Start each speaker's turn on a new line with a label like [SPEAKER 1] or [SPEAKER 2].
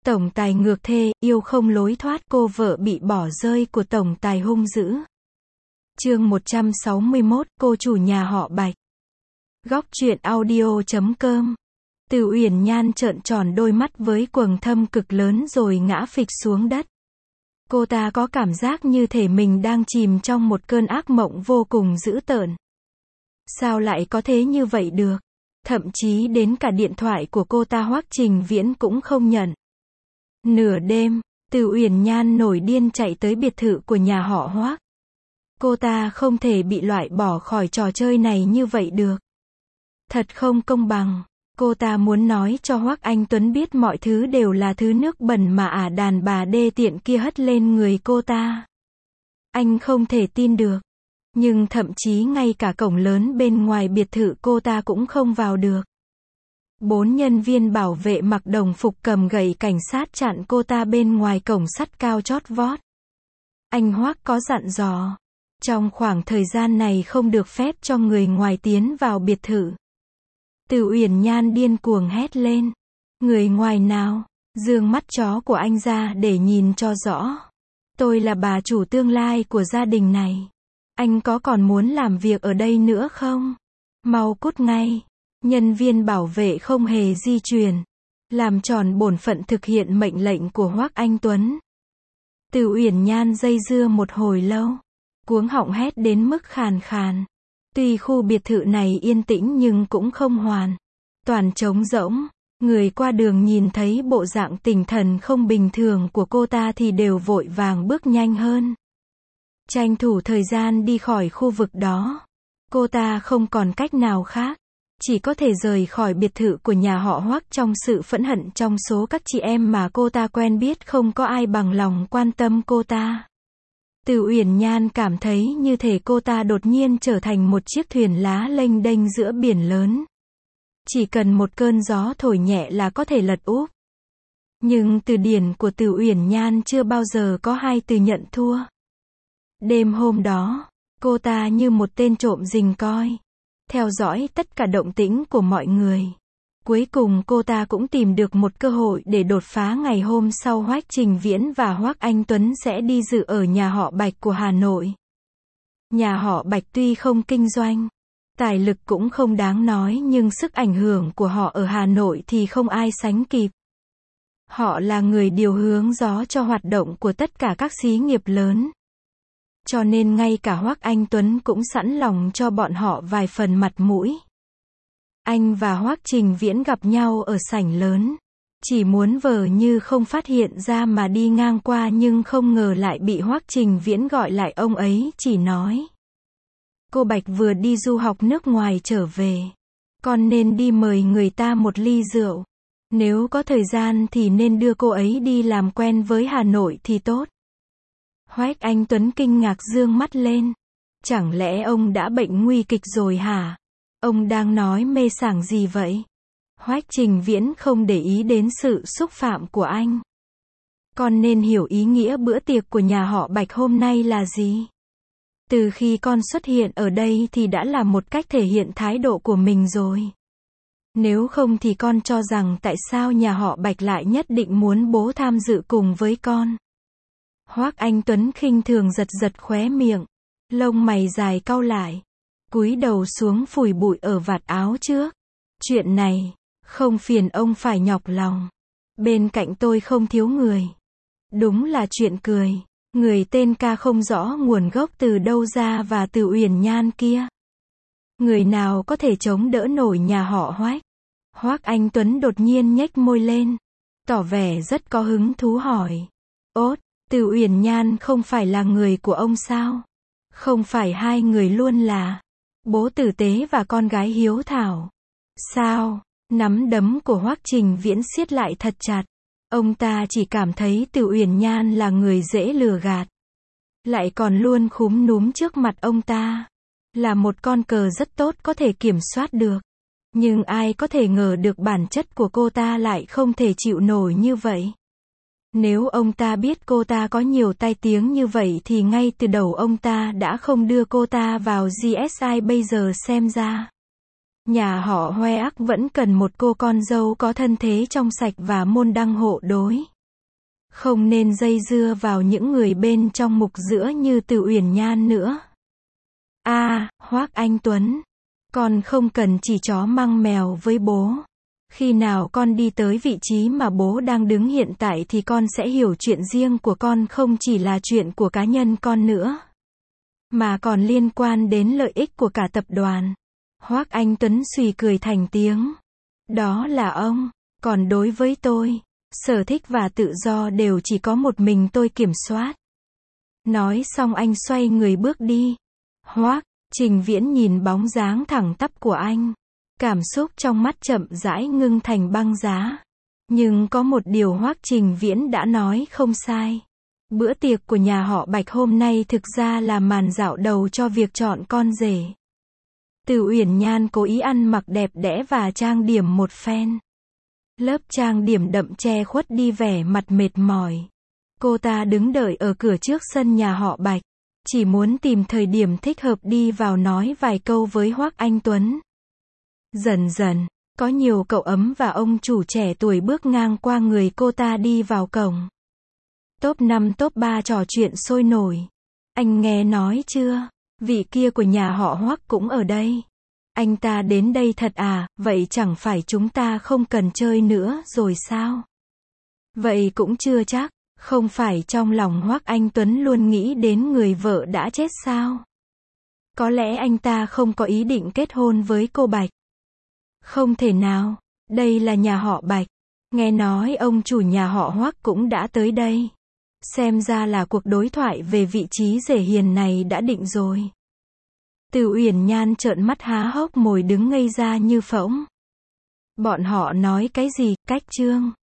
[SPEAKER 1] Tổng tài ngược thê, yêu không lối thoát, cô vợ bị bỏ rơi của tổng tài hung dữ. Chương 161, cô chủ nhà họ Bạch. Góc truyện audio.com. Từ Uyển Nhan trợn tròn đôi mắt với quầng thâm cực lớn rồi ngã phịch xuống đất. Cô ta có cảm giác như thể mình đang chìm trong một cơn ác mộng vô cùng dữ tợn. Sao lại có thế như vậy được? Thậm chí đến cả điện thoại của cô ta Hoắc Trình Viễn cũng không nhận. Nửa đêm, Từ Uyển Nhan nổi điên chạy tới biệt thự của nhà họ Hoắc. Cô ta không thể bị loại bỏ khỏi trò chơi này như vậy được. Thật không công bằng. Cô ta muốn nói cho Hoắc Anh Tuấn biết mọi thứ đều là thứ nước bẩn mà đàn bà đê tiện kia hất lên người cô ta. Anh không thể tin được. Nhưng thậm chí ngay cả cổng lớn bên ngoài biệt thự cô ta cũng không vào được. 4 nhân viên bảo vệ mặc đồng phục cầm gậy cảnh sát chặn cô ta bên ngoài cổng sắt cao chót vót. Anh Hoắc có dặn dò. Trong khoảng thời gian này không được phép cho người ngoài tiến vào biệt thự. Từ Uyển Nhan điên cuồng hét lên. Người ngoài nào? Dương mắt chó của anh ra để nhìn cho rõ. Tôi là bà chủ tương lai của gia đình này. Anh có còn muốn làm việc ở đây nữa không? Mau cút ngay. Nhân viên bảo vệ không hề di chuyển. Làm tròn bổn phận thực hiện mệnh lệnh của Hoắc Anh Tuấn. Từ Uyển Nhan dây dưa một hồi lâu. Cuống họng hét đến mức khàn khàn. Tuy khu biệt thự này yên tĩnh nhưng cũng không hoàn toàn trống rỗng. Người qua đường nhìn thấy bộ dạng tinh thần không bình thường của cô ta thì đều vội vàng bước nhanh hơn. Tranh thủ thời gian đi khỏi khu vực đó. Cô ta không còn cách nào khác. Chỉ có thể rời khỏi biệt thự của nhà họ Hoắc trong sự phẫn hận trong số các chị em mà cô ta quen biết không có ai bằng lòng quan tâm cô ta. Từ Uyển Nhan cảm thấy như thể cô ta đột nhiên trở thành một chiếc thuyền lá lênh đênh giữa biển lớn. Chỉ cần một cơn gió thổi nhẹ là có thể lật úp. Nhưng từ điển của Từ Uyển Nhan chưa bao giờ có hai từ nhận thua. Đêm hôm đó, cô ta như một tên trộm rình coi. Theo dõi tất cả động tĩnh của mọi người. Cuối cùng cô ta cũng tìm được một cơ hội để đột phá. Ngày hôm sau Hoắc Trình Viễn và Hoắc Anh Tuấn sẽ đi dự ở nhà họ Bạch của Hà Nội. Nhà họ Bạch tuy không kinh doanh, tài lực cũng không đáng nói nhưng sức ảnh hưởng của họ ở Hà Nội thì không ai sánh kịp. Họ là người điều hướng gió cho hoạt động của tất cả các xí nghiệp lớn. Cho nên ngay cả Hoắc Anh Tuấn cũng sẵn lòng cho bọn họ vài phần mặt mũi. Anh và Hoắc Trình Viễn gặp nhau ở sảnh lớn. Chỉ muốn vờ như không phát hiện ra mà đi ngang qua nhưng không ngờ lại bị Hoắc Trình Viễn gọi lại. Ông ấy chỉ nói. Cô Bạch vừa đi du học nước ngoài trở về. Con nên đi mời người ta một ly rượu. Nếu có thời gian thì nên đưa cô ấy đi làm quen với Hà Nội thì tốt. Hoắc Anh Tuấn kinh ngạc dương mắt lên. Chẳng lẽ ông đã bệnh nguy kịch rồi hả? Ông đang nói mê sảng gì vậy? Hoắc Trình Viễn không để ý đến sự xúc phạm của anh. Con nên hiểu ý nghĩa bữa tiệc của nhà họ Bạch hôm nay là gì? Từ khi con xuất hiện ở đây thì đã là một cách thể hiện thái độ của mình rồi. Nếu không thì con cho rằng tại sao nhà họ Bạch lại nhất định muốn bố tham dự cùng với con? Hoắc Anh Tuấn khinh thường giật giật khóe miệng. Lông mày dài cau lại. Cúi đầu xuống phủi bụi ở vạt áo trước. Chuyện này, không phiền ông phải nhọc lòng. Bên cạnh tôi không thiếu người. Đúng là chuyện cười. Người tên ca không rõ nguồn gốc từ đâu ra và Từ Uyển Nhan kia. Người nào có thể chống đỡ nổi nhà họ Hoắc? Hoắc Anh Tuấn đột nhiên nhếch môi lên. Tỏ vẻ rất có hứng thú hỏi. Ốt, Từ Uyển Nhan không phải là người của ông sao? Không phải hai người luôn là bố tử tế và con gái hiếu thảo. Sao? Nắm đấm của Hoắc Trình Viễn siết lại thật chặt. Ông ta chỉ cảm thấy Từ Uyển Nhan là người dễ lừa gạt. Lại còn luôn khúm núm trước mặt ông ta. Là một con cờ rất tốt có thể kiểm soát được. Nhưng ai có thể ngờ được bản chất của cô ta lại không thể chịu nổi như vậy. Nếu ông ta biết cô ta có nhiều tai tiếng như vậy thì ngay từ đầu ông ta đã không đưa cô ta vào GSI. Bây giờ xem ra, nhà họ Hoắc vẫn cần một cô con dâu có thân thế trong sạch và môn đăng hộ đối. Không nên dây dưa vào những người bên trong mục giữa như Từ Uyển Nhan nữa. Hoác Anh Tuấn, con không cần chỉ chó măng mèo với bố. Khi nào con đi tới vị trí mà bố đang đứng hiện tại thì con sẽ hiểu chuyện riêng của con không chỉ là chuyện của cá nhân con nữa, mà còn liên quan đến lợi ích của cả tập đoàn. Hoác Anh Tuấn xùy cười thành tiếng. Đó là ông. Còn đối với tôi, sở thích và tự do đều chỉ có một mình tôi kiểm soát. Nói xong anh xoay người bước đi. Hoác, Trình Viễn nhìn bóng dáng thẳng tắp của anh. Cảm xúc trong mắt chậm rãi ngưng thành băng giá. Nhưng có một điều Hoác Trình Viễn đã nói không sai. Bữa tiệc của nhà họ Bạch hôm nay thực ra là màn dạo đầu cho việc chọn con rể. Từ Uyển Nhan cố ý ăn mặc đẹp đẽ và trang điểm một phen. Lớp trang điểm đậm che khuất đi vẻ mặt mệt mỏi. Cô ta đứng đợi ở cửa trước sân nhà họ Bạch. Chỉ muốn tìm thời điểm thích hợp đi vào nói vài câu với Hoác Anh Tuấn. Dần dần, có nhiều cậu ấm và ông chủ trẻ tuổi bước ngang qua người cô ta đi vào cổng. Top 5 top 3 trò chuyện sôi nổi. Anh nghe nói chưa? Vị kia của nhà họ Hoác cũng ở đây. Anh ta đến đây thật à, vậy chẳng phải chúng ta không cần chơi nữa rồi sao? Vậy cũng chưa chắc, không phải trong lòng Hoác Anh Tuấn luôn nghĩ đến người vợ đã chết sao? Có lẽ anh ta không có ý định kết hôn với cô Bạch. Không thể nào, đây là nhà họ Bạch. Nghe nói ông chủ nhà họ Hoác cũng đã tới đây. Xem ra là cuộc đối thoại về vị trí rể hiền này đã định rồi. Từ Uyển Nhan trợn mắt há hốc mồm đứng ngây ra như phỗng. Bọn họ nói cái gì, cách chương?